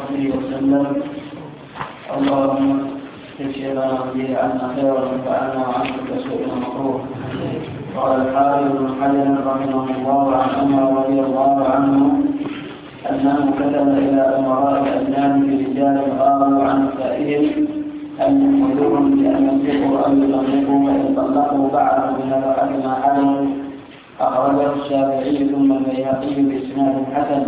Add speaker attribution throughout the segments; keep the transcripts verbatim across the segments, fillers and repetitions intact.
Speaker 1: وصحبه وسلم. اللهم اكفنا به عنا خيرا وانفعنا وعنك بسوء مكروه. قال الحافظ ابن حجر رحمه الله عن عمر رضي الله عنه انه كتب الى امراء الاجناد برجال غابوا عن نسائهم ان يخبرهم بان ينفقوا او يطلقوا وان طلقوا بعض بنفقه ما حلوا. أخرجه الشافعي ثم البيهقي بإسناد حسن.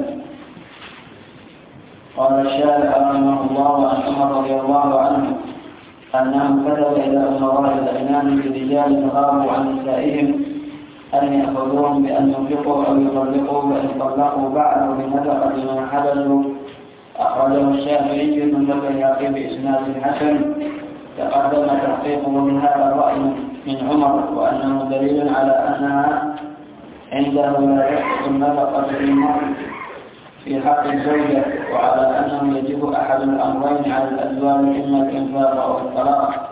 Speaker 1: قال الشارع رحمه الله عن عمر رضي الله عنه أنه كتب إلى أمراء الأجناد برجال غابوا عن نسائهم أن يأخذوهم بأن ينفقوا أو يطلقوا وإن طلقوا بعض بنفقة ما حبسوا. أخرجه الشافعي ثم البيهقي بإسناد حسن. تقدم تحقيقه من هذا الرأي من عمر وأنه دليل على أنها عنده لا يحق النفقة للمرء في حق الزوجة، وعلى أنه يجب أحد الأمرين على الأزواج إما الإنفاق أو الطلاق.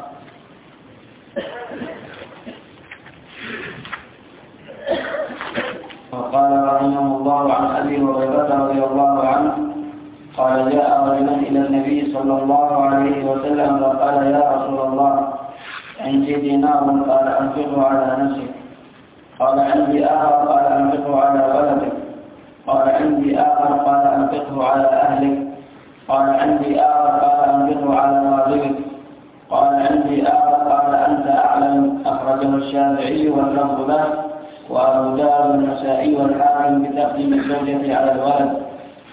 Speaker 1: وقال رحمه الله عن أبي هريرة رضي الله عنه قال جاء رجل إلى النبي صلى الله عليه وسلم فقال يا رسول الله عندي دينار قال أنفقه على نفسك. قال عندي آخر قال أنفقه على ولدك. قال عندي آخر قال أنفقه على أهلك. قال عندي آخر قال أنفقه على والدك. قال عندي آخر قال أنت أعلم. أخرجه الشافعي واللفظ له وأبو داود والنسائي والحاكم بتقديم الزوجة على الولد.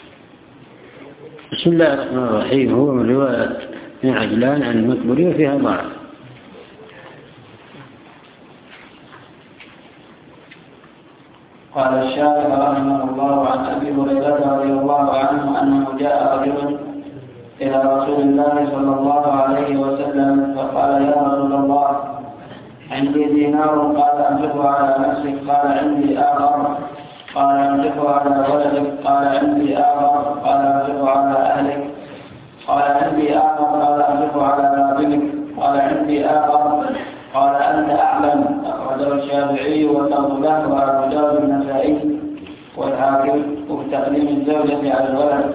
Speaker 2: بسم الله الرحمن الرحيم. هو من رواية ابن عجلان عن المقبري فيها ضعف.
Speaker 1: قال الشارع رحمه الله عن أبي هريرة رضي الله عنه أنه جاء رجل إلى رسول الله صلى الله عليه وسلم فقال يا رسول الله عندي دينار قال أنفقه على نفسك. قال عندي آخر قال أنفقه على ولدك. قال عندي آخر قال أنفقه على أهلك. قال عندي آخر قال أنفقه على والدك. قال عندي آخر قال أنت أعلم. أخرجه الشافعي واللفظ له وأبو داود النسائي والحاكم وبتقديم الزوجة على الولد.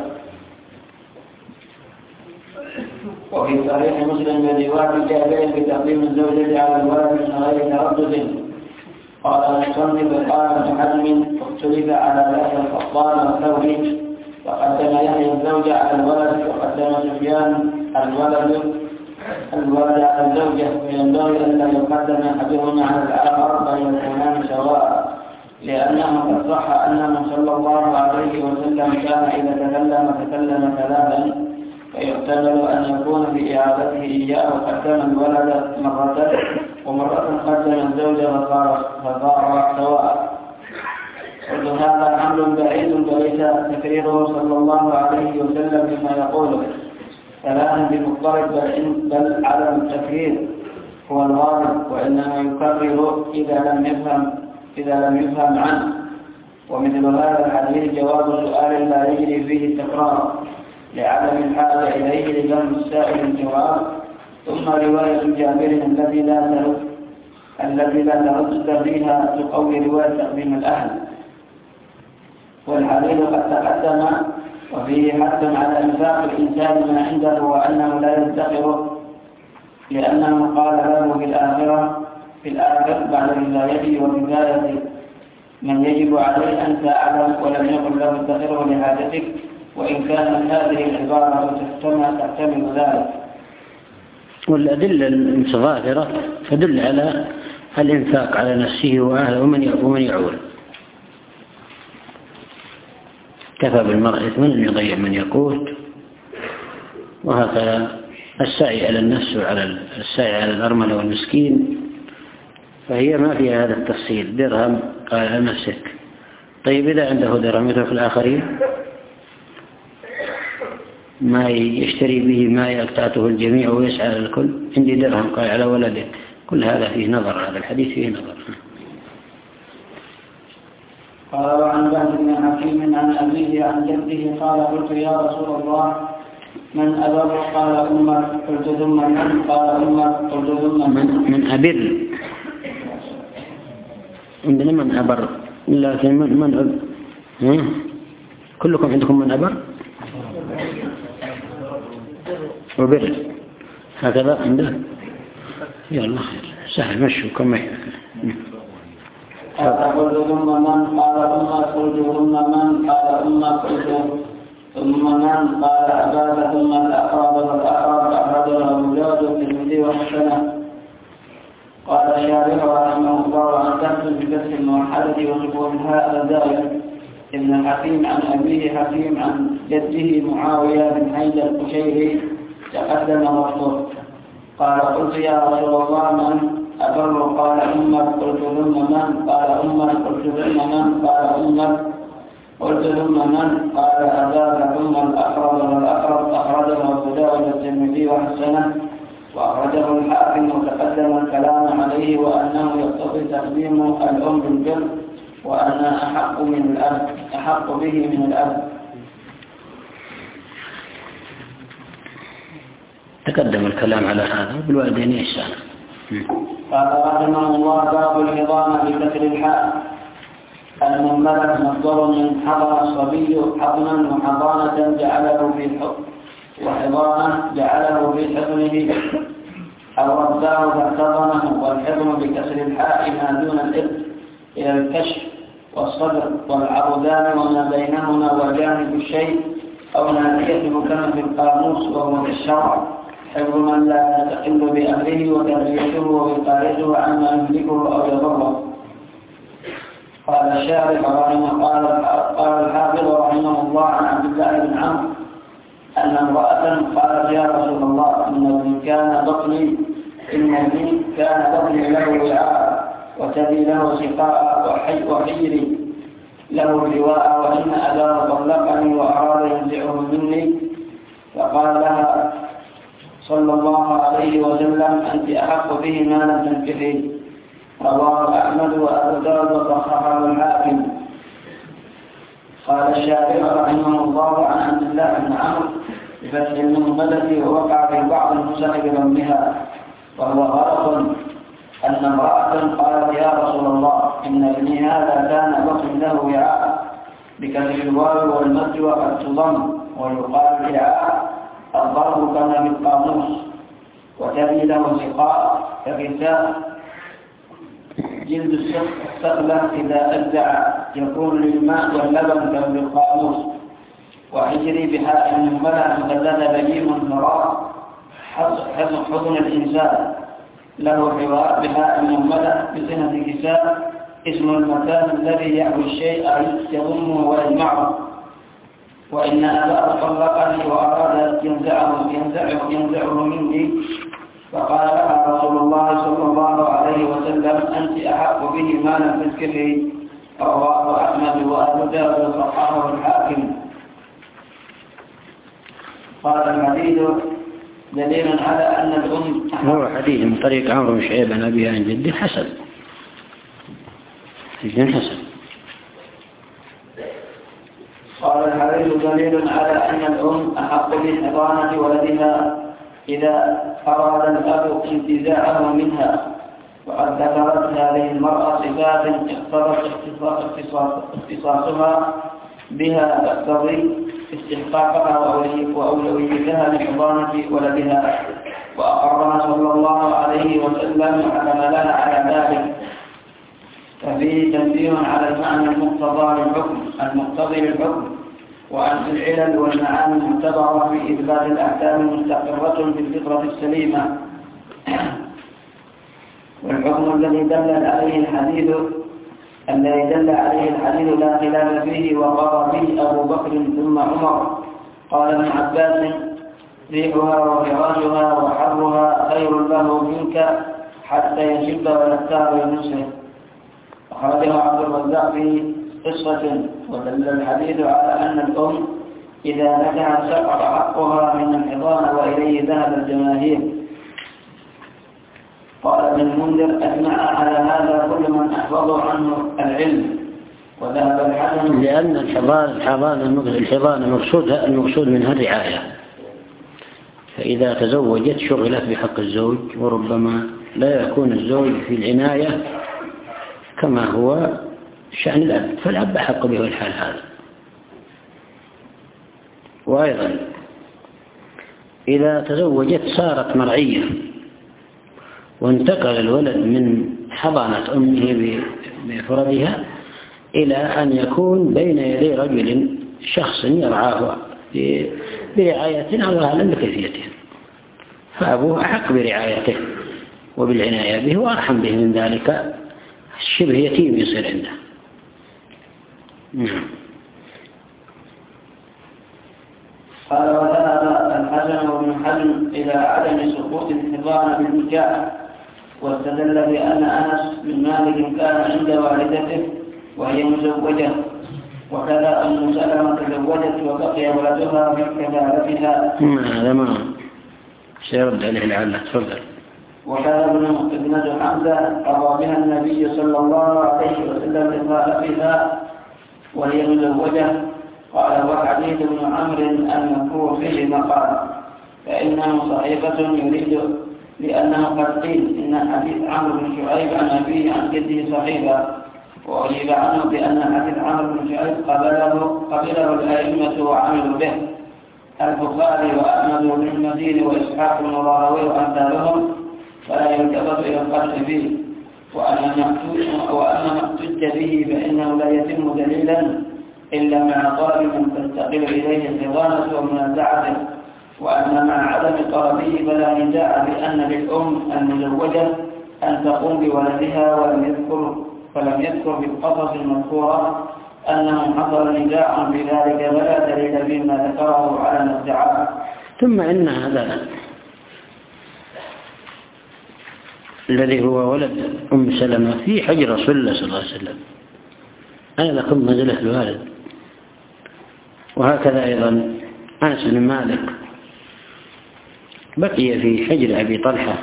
Speaker 1: وفي صحيح مسلم من رواية جابر بتقديم الزوجة على الولد من غير تردد. قال المصنف قال ابن حزم اختلف على ذات الخطان والثوري وقدم يحيى الزوجة على الولد وقدم سفيان الولد الولد على الزوجة، وينبغي أن لا يقدم أحدهما على الآخر بل يكونان سواء، لأنه قد صح أنه صلى الله عليه وسلم كان إذا تكلم تكلم ثلاثا، فيحتمل أن يكون في إعادته إياه قدم الولد مرة ومرة قدم الزوجة فصار سواء. كل هذا حمل بعيد وليس تكريره صلى الله عليه وسلم بما يقوله كلام بمضطرب بل عدم التكرير هو الغالب، وإنما يكرر إذا لم يفهم إذا لم يفهم عنه. ومثل هذا الحديث جواب سؤال لا يجري فيه التكرار لعدم الحاجة إليه لجمع السائل الجواب. ثم رواية جابر التي لا ترد التي لا ترد فيها تقوي رواية تقديم الأهل. والحديث قد تقدم وفيه حث على إنفاق الإنسان ما عنده وأنه لا يدخره، لأنه قال له في الآخرة في الآخر بعد ولايته وكفاية من يجب عليه أن تعلم، ولم يقل له ادخره لحاجتك، وإن كانت هذه العبارة تحتمل ذلك.
Speaker 2: والأدلة المتظاهرة تدل على الإنفاق على نفسه وأهله ومن يعول. كفى بالمرء إثما أن يضيع من يقوت. وهكذا السعي على النفس وعلى السعي على الأرملة والمسكين فهي ما فيها هذا التفصيل. درهم قال على نفسك. طيب إذا عنده درهم يترك الآخرين ما يشتري به ما يقتاته الجميع ويسعى على الكل. عندي درهم قال على ولدك. كل هذا فيه نظر. هذا الحديث فيه نظر.
Speaker 1: قال عن بهز بن حكيم عن أبيه عن جده قال قلت يا رسول الله من أبر؟ قال أمك. قلت ثم من؟ قال أمك. قلت ثم
Speaker 2: من من أبر. عندنا من أبر لكن من من أب... كلكم عندكم من أبر؟ وبر هكذا عنده. يلا خير سهل مشوا كم
Speaker 1: قال قلت ثم من قال ثم قلت ثم من قال ثم قلت ثم من قال أباد ثم الأقرب والأقرب أخرجه أبو داود والترمذي وحسنه. قال الشارح رحمه الله عن كسر بكسر الموحدة وسكون هذا ذلك ابن حكيم عن أبيه حكيم عن جده معاوية بن حيدر القشيري تقدم وصفه. قال قلت يا رسول الله من أبر؟ قال أمك. قلت ثم من؟ قال أمك. قلت ثم من؟ قال أمك. قلت ثم من؟ قال أباك. ثم الأقرب والأقرب أخرجه أبو داود والترمذي وحسنه وأخرجه الحاكم وتقدم الكلام عليه وأنه يقتضي تقديم الأم بالبر وأن أحق من الأب أحق به من الأب.
Speaker 2: تقدم الكلام على هذا بالوالدين إحسانا.
Speaker 1: قال رحمه الله باب الحضانة بكسر الحاء. المهملة مصدر من حضن الصبي حضنا وحضانة جعله في الحضن وحضانة جعله في حضنه أو رباه فاحتضنه. والحضن بكسر الحاء ما دون الإبط إلى الكشف والصدر والعضدان وما بينهما وجانب الشيء أو ناحية كما في القاموس وهو في الشرع حفظ من لا يستقل بأمره وتربيته ووقايته عما يملكه أو يضره. قال الشارح رحمه قال قال الحافظ رحمه الله عن عبد الله بن عمرو أن امرأة قالت يا رسول الله إن ابني كان بطني إن ابني كان بطني له وعاء وتبي له سقاء وحيري له لواء وإن أباه طلقني وأراد ينزعه مني. فقال لها صلى الله عليه وسلم أنت أحق به ما لم تنكحي. رواه أحمد وأبو داود وصححه الحاكم. قال الشافعي رحمه الله عن عبد الله بن عمرو بفتح المهملة ووقع في بعض النسخ بضمها وهو غلط أن امرأة قالت يا رسول الله إن ابني هذا كان بطن له وعاء بكسر الواو والمد وقد تضم ويقال وعاء الضرب كما في القاموس وتبي له سقاء كغثاء جلد السقلة إذا أجزع يكون للماء واللبن كما في القاموس. وحجري بحاء مهملة مقلدة بليم مراء حضن الإنسان له حوار بحاء مهملة بصنة كساء اسم المكان الذي يحوي الشيء يضمه ويجمعه. وإن أباه طلقني وأراد ينزعه ينزعه ينزعه مني. فقال لها رسول الله صلى الله عليه وسلم أنت أحق به ما لم تذكره. رواه أحمد وأبو داود وصححه الحاكم. قال الحديث دليل على أن الأم
Speaker 2: هو حديث من طريق عمرو بن شعيب عن أبيه عن جده حسن حديث حسن.
Speaker 1: قال الحديث دليل على أن الأم أحق بحضانة ولدها إذا أراد الأب انتزاعه منها. وقد ذكرت هذه المرأة صفات اقتضت اختصاصها بها تقتضي استحقاقها وأولويتها لحضانة ولدها. وأقرها صلى الله عليه وسلم وحكم لها على ذلك. ففيه تنبيه على المعنى المقتضى للحكم المقتضي للحكم وأن العلل والمعاني المعتبرة في إثبات الأحكام مستقرة بالفطرة السليمة. والحكم الذي دل عليه الحديث الذي دل عليه الحديث لا خلاف فيه وقضى به أبو بكر ثم عمر. قال ابن عباس ريحها وفراشها وحرها خير له منك حتى يشب ويختار لنفسه. أخرجه عبد الرزاق في قصة. ودل الحديث على أن الأم إذا نكحت سقط حقها من الحضانة وإليه ذهب الجماهير. قال ابن المنذر أجمع على هذا كل من أحفظ عنه العلم. وذهب الحسن
Speaker 2: لأن الحضانة الحضانة مقصودها المقصود منها الرعاية. فإذا تزوجت شغلت بحق الزوج وربما لا يكون الزوج في العناية كما هو شأن الأب فالأب أحق به الحال هذا. وأيضا إذا تزوجت صارت مرعية، وانتقل الولد من حضانة أمه بفردها إلى أن يكون بين يدي رجل شخص يرعاه برعاية الله أعلم بكيفيته، فأبوه أحق برعايته وبالعناية به وأرحم به من ذلك، شبه يتيم يصير عنده. نعم.
Speaker 1: قال وذهب الحسن وابن حزم إلى عدم سقوط الحضانة بالنكاح، واستدل بأن أنس بن مالك كان عند والدته وهي مزوجة، وكذا أم سلمة تزوجت وبقي ولدها في كفالتها.
Speaker 2: هذا ما سيرد عليه لعله. تفضل.
Speaker 1: وكان ابنة حمزة قضى بها النبي صلى الله عليه وسلم لخالتها وهي مزوجة. قال وحديث ابن عمرو المذكور فيه مقال، فإنه صحيفة يريد لأنه قد قيل إن حديث عمرو بن شعيب عن أبيه عن جده صحيفة، وأجيب عنه بأن حديث عمرو بن شعيب قبله, قبله الأئمة وعملوا به البخاري وأحمد بن المدين وإسحاق بن راهويه وأمثالهم، فلا يلتفت إلى القتل به. وأما ما احتج به فإنه لا يتم دليلا إلا مع طالب تستقل إليه الحضانة ومنازعته. وأما مع عدم طلبه فلا نزاع بأن للأم المزوجة أن تقوم بولدها، ولم يذكر فلم يذكر في القصص المذكورة أنه حصل نزاع في ذلك، ولا دليل فيما ذكره على النزاعات.
Speaker 2: ثم إن هذا الذي هو ولد أم سلمة في حجر رسول الله صلى الله عليه وسلم، أنا لكم منزلة الوالد. وهكذا أيضا أنس بن مالك بقي في حجر أبي طلحة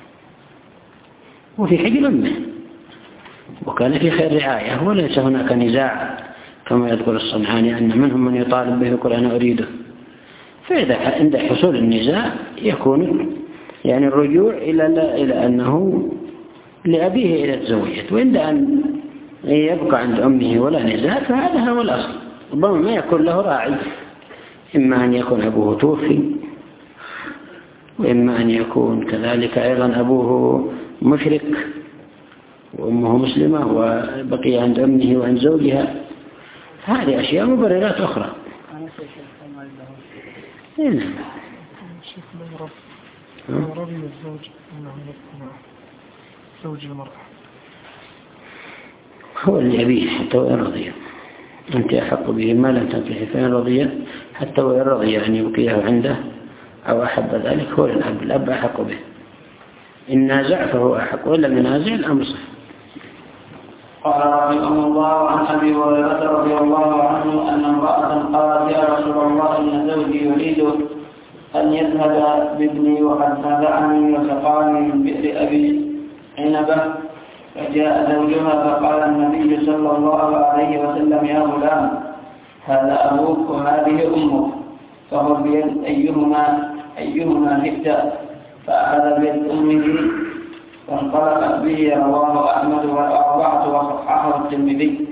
Speaker 2: وفي حجر أمه، وكان في خير رعاية، وليس هناك نزاع كما يذكر الصنعاني أن منهم من يطالب به يقول أنا أريده. فإذا عند حصول النزاع يكون يعني الرجوع إلى إلى أنه لأبيه إذا تزوجت، وعند أن يبقى عند أمه ولا نزاع فهذا هو الأصل. ربما ما يكون له راعي، إما أن يكون أبوه توفي، وإما أن يكون كذلك أيضا أبوه مشرك وأمه مسلمة وبقي عند أمه وعند زوجها. هذه أشياء مبررات أخرى. نعم.
Speaker 3: رضي الزوج أنه يكون زوج المرأة
Speaker 2: هو اللي يبيه حتى وإن رضي، أنت أحق به ما لم تنكحي، فإن رضي حتى وإن رضي أن يبقيه عنده أو أحب ذلك هو الأب، الأب أحق به. إن نازع فهو أحق، وإن لم ينازع الأمر صح.
Speaker 1: قال رحمه الله عن أبي هريرة رضي الله عنه أن امرأة قالت يا رسول الله إن زوجي يريد أن يذهب بابني وقد نازعني وسقاني من بئر أبي عنبة، فجاء زوجها فقال النبي صلى الله عليه وسلم يا غلام هذا أبوك وهذه أمك، فهو بيد أيهما أيهما شئت، فأخذ بيد أمه فانطلقت به. رواه أحمد والأربعة وصححه الترمذي.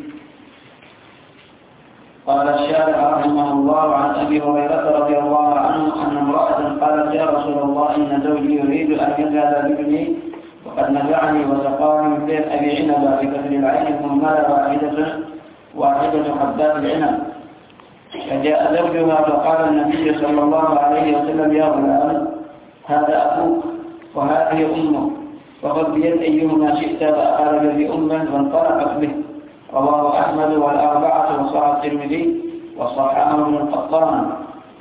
Speaker 1: قال الشارع رحمه الله عن أبي هريرة رضي الله عنه أن امرأة قالت يا رسول الله إن زوجي يريد أن يذهب بابني وقد نزعني وسقاني من بئر أبي عنبة بكسر العين مهملة واحدة واحدة حبات العنب. فجاء زوجها فقال النبي صلى الله عليه وسلم يا غلام هذا أبوك وهذه أمك، فخذ بيد أيهما شئت، فأخذ بيد أمه وانطلقت به. رواه أحمد والأربعة وصححه الترمذي وصححه ابن القطان.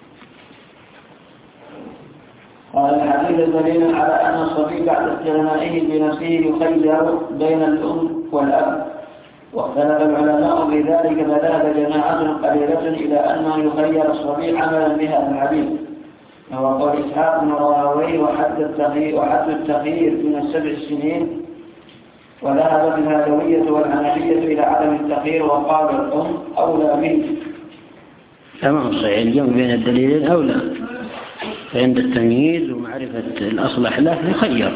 Speaker 1: قال الحديث دليل على أن الصبي بعد استغنائه بنفسه يخير بين الأم والأب، واختلف العلماء في ذلك، فذهب جماعة قليلة إلى أنه يخير الصبي عملا بهذا الحديث، وهو قول إسحاق بن راهويه وحد التخيير وحد التخيير من السبع سنين. وذهبت الهادوية والحنفية إلى عدم التخيير وقال الأم أولى به.
Speaker 2: تمام صحيح، الجمع بين الدليلين أولى، فعند التمييز ومعرفة الأصلح له يخير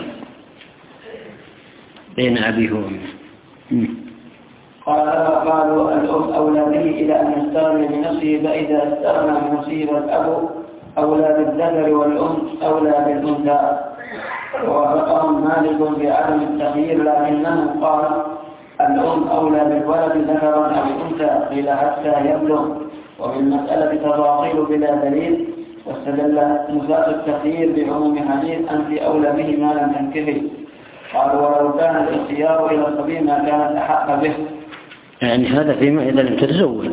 Speaker 2: بين أبيه وأمه.
Speaker 1: قال وقالوا الأم أولى به إلى أن يستغني بنفسه، فإذا استغنى بنفسه فالأب أولى بالذكر والأنثى أولى بالأنثى. ووافقهم مالك بعدم التخيير، لكنه قال الأم أولى بالولد ذكرا أو أنثى، قيل حتى يبلغ. وفي المسألة تفاصيل بلا دليل، واستدل نفاة التخيير بعموم حديث أنت أولى به ما لم تنكحي. قال ولو كان الاختيار إلى الصبي ما كانت أحق به.
Speaker 2: يعني هذا فيما إذا لم تتزوج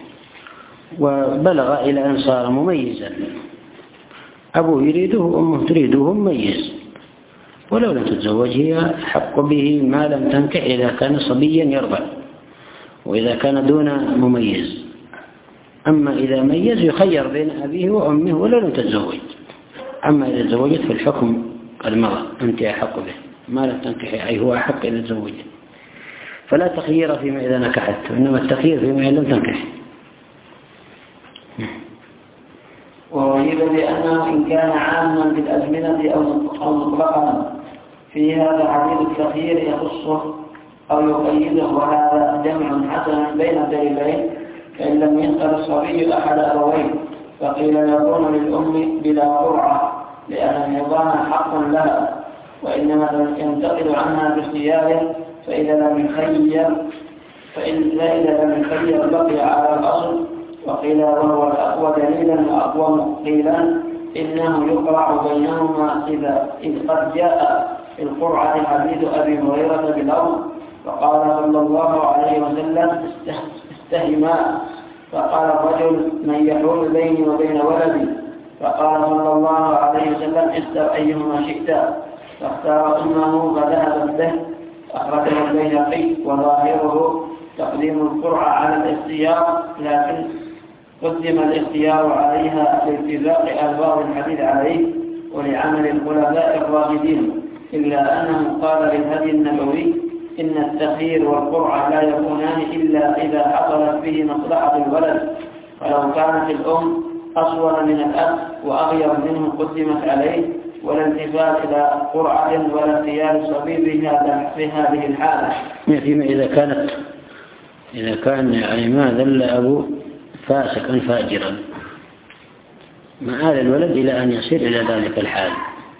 Speaker 2: وبلغ إلى أن صار مميزا، أبوه يريده وأمه تريده مميز، ولو لم تتزوج هي حق به ما لم تنكح إذا كان صبيا يرضع، وإذا كان دون مميز. أما إذا ميز يخير بين أبيه وأمه ولو لم تتزوج. أما إذا تزوجت في الحكم قد مضى، أنت أحق به ما لم تنكح، أي هو أحق إذا تزوجت. فلا تخيير فيما إذا نكحت، وإنما التخيير فيما إذا لم تنكح.
Speaker 1: وأجيب بأنه إن كان عاما بالأزمنة أو مطلقا في هذا حديث التخيير يخصه أو يقيده، وهذا جمع حسن بين الدليلين. فإن لم يسأل الصبي أحد أبويه فقيل يكون للأم بلا قرعة لأن النظام حق لها، وإنما ينتقل عنها باختياره. فإذا لم يخير فإذا لم يخير بقي على الأصل. وقيل وهو الأقوى دليلا وأقوى قيلا إنه يقرع بينهما إذا إذ قد جاء في القرعة حديث أبي هريرة بالأمر فقال صلى الله عليه وسلم استهما، فقال الرجل من يحول بيني وبين ولدي، فقال صلى الله عليه وسلم اختر أيهما شئت، فاختار أمه فذهبت به. أخرجه البيهقي وظاهره تقديم القرعة على الاختيار، لكن قدم الاختيار عليها لاتفاق ألفاظ الحديث عليه ولعمل الخلفاء الراشدين، إلا أنه قال للهدي النبوي إن التخيير والقرعة لا يكونان إلا إذا حصلت به مصلحة الولد، فلو كانت الأم أصور من الأب وأغير منه قدمت عليه، ولا التفات إلى قرعة ولا اختيار الصبي في هذه الحالة.
Speaker 2: فيما إذا كانت إذا كان يعني ما ذل أبو فاسقا فاجرا مآل الولد إلى أن يصير إلى ذلك الحال،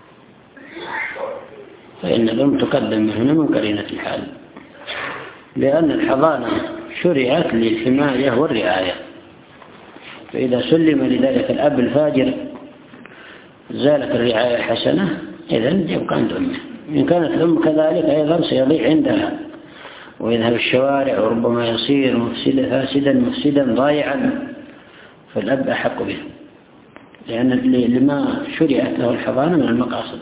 Speaker 2: فإن الأم تقدم هنا من قرينة الحال، لأن الحضانة شرعت للحماية والرعاية. فإذا سلم لذلك الأب الفاجر زالت الرعاية الحسنة، إذن يبقى عند أمه. إن كانت الأم كذلك أيضا سيضيع عندها ويذهب الشوارع وربما يصير مفسدا فاسدا مفسدا ضايعا، فالأب أحق به، لأن لما شرعت له الحضانة من المقاصد.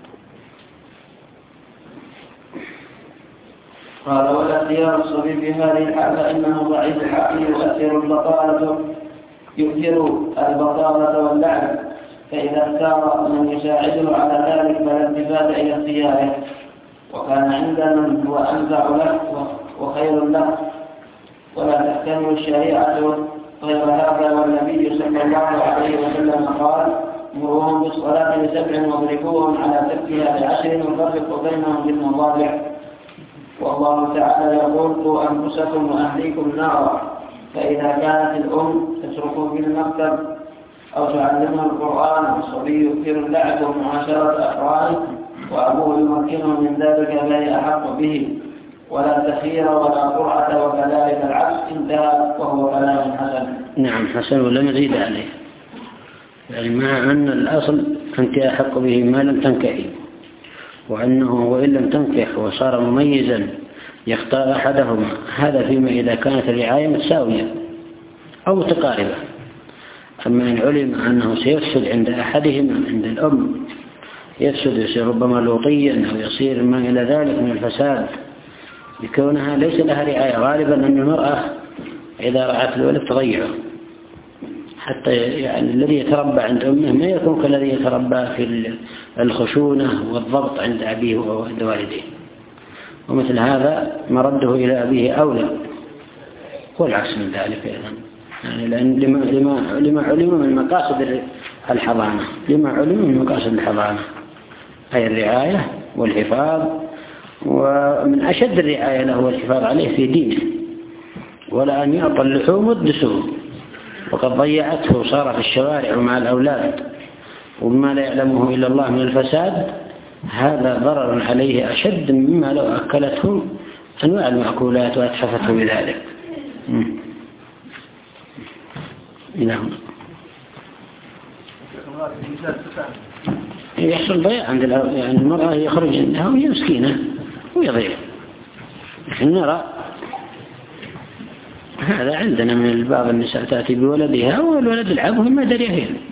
Speaker 1: قال ولا اختيار الصبي في هذه الحالة إنه ضعيف الحق يؤثر البطالة يؤثر البطالة واللعب، فإذا اختار من يساعده على ذلك فلا التفات إلى اختياره، وكان عند من هو أنفع له وخير له، ولا تحتمل الشريعة غير هذا. والنبي صلى الله عليه وسلم قال مروهم بالصلاة لسبع واضربوهم على تركها لعشر وفرقوا بينهم بالمضاجع. والله تعالى يقول قوا أنفسكم وأهليكم نارا. فإذا كانت الأم تتركه في المكتب أو تعلمه القرآن والصبي يكثر اللعب ومعاشرة أقرانه وأبوه يمكنه من ذلك فهي أحق به، ولا تخير ولا قرعة، وكذلك العكس انتهى، وهو كلام حسن.
Speaker 2: نعم حسن، ولا مزيد عليه، يعني مع أن الأصل أنت أحق به ما لم تنكحي، وأنه وإن لم تنكح وصار مميزا يختار أحدهما. هذا فيما إذا كانت الرعاية متساوية أو متقاربة. أما إن علم أنه سيفسد عند أحدهما، عند الأم يفسد يصير ربما لوطيا أو يصير ما إلى ذلك من الفساد بكونها ليس لها رعاية. غالبا أن المرأة إذا رعت الولد تضيعه، حتى يعني الذي يتربى عند أمه ما يكون كالذي يتربى في الخشونة والضبط عند أبيه وعند والديه، ومثل هذا مرده إلى أبيه أولى، والعكس من ذلك أيضا، يعني لأن لما, لما, لما علم من مقاصد الحضانة لما علم من مقاصد الحضانة أي الرعاية والحفاظ، ومن أشد الرعاية له والحفاظ عليه في دينه، ولا أن يعطى اللحوم والدسوم، وقد ضيعته وصار في الشوارع مع الأولاد وما لا يعلمه إلا الله من الفساد، هذا ضرر عليه أشد مما لو أكلته أنواع المأكولات وأتحفته بذلك. نعم. يحصل ضياع عند يعني المرأة يخرج عندها وهي مسكينة ويضيع. نرى هذا عندنا من بعض النساء تأتي بولدها والولد العب وما دري فيه.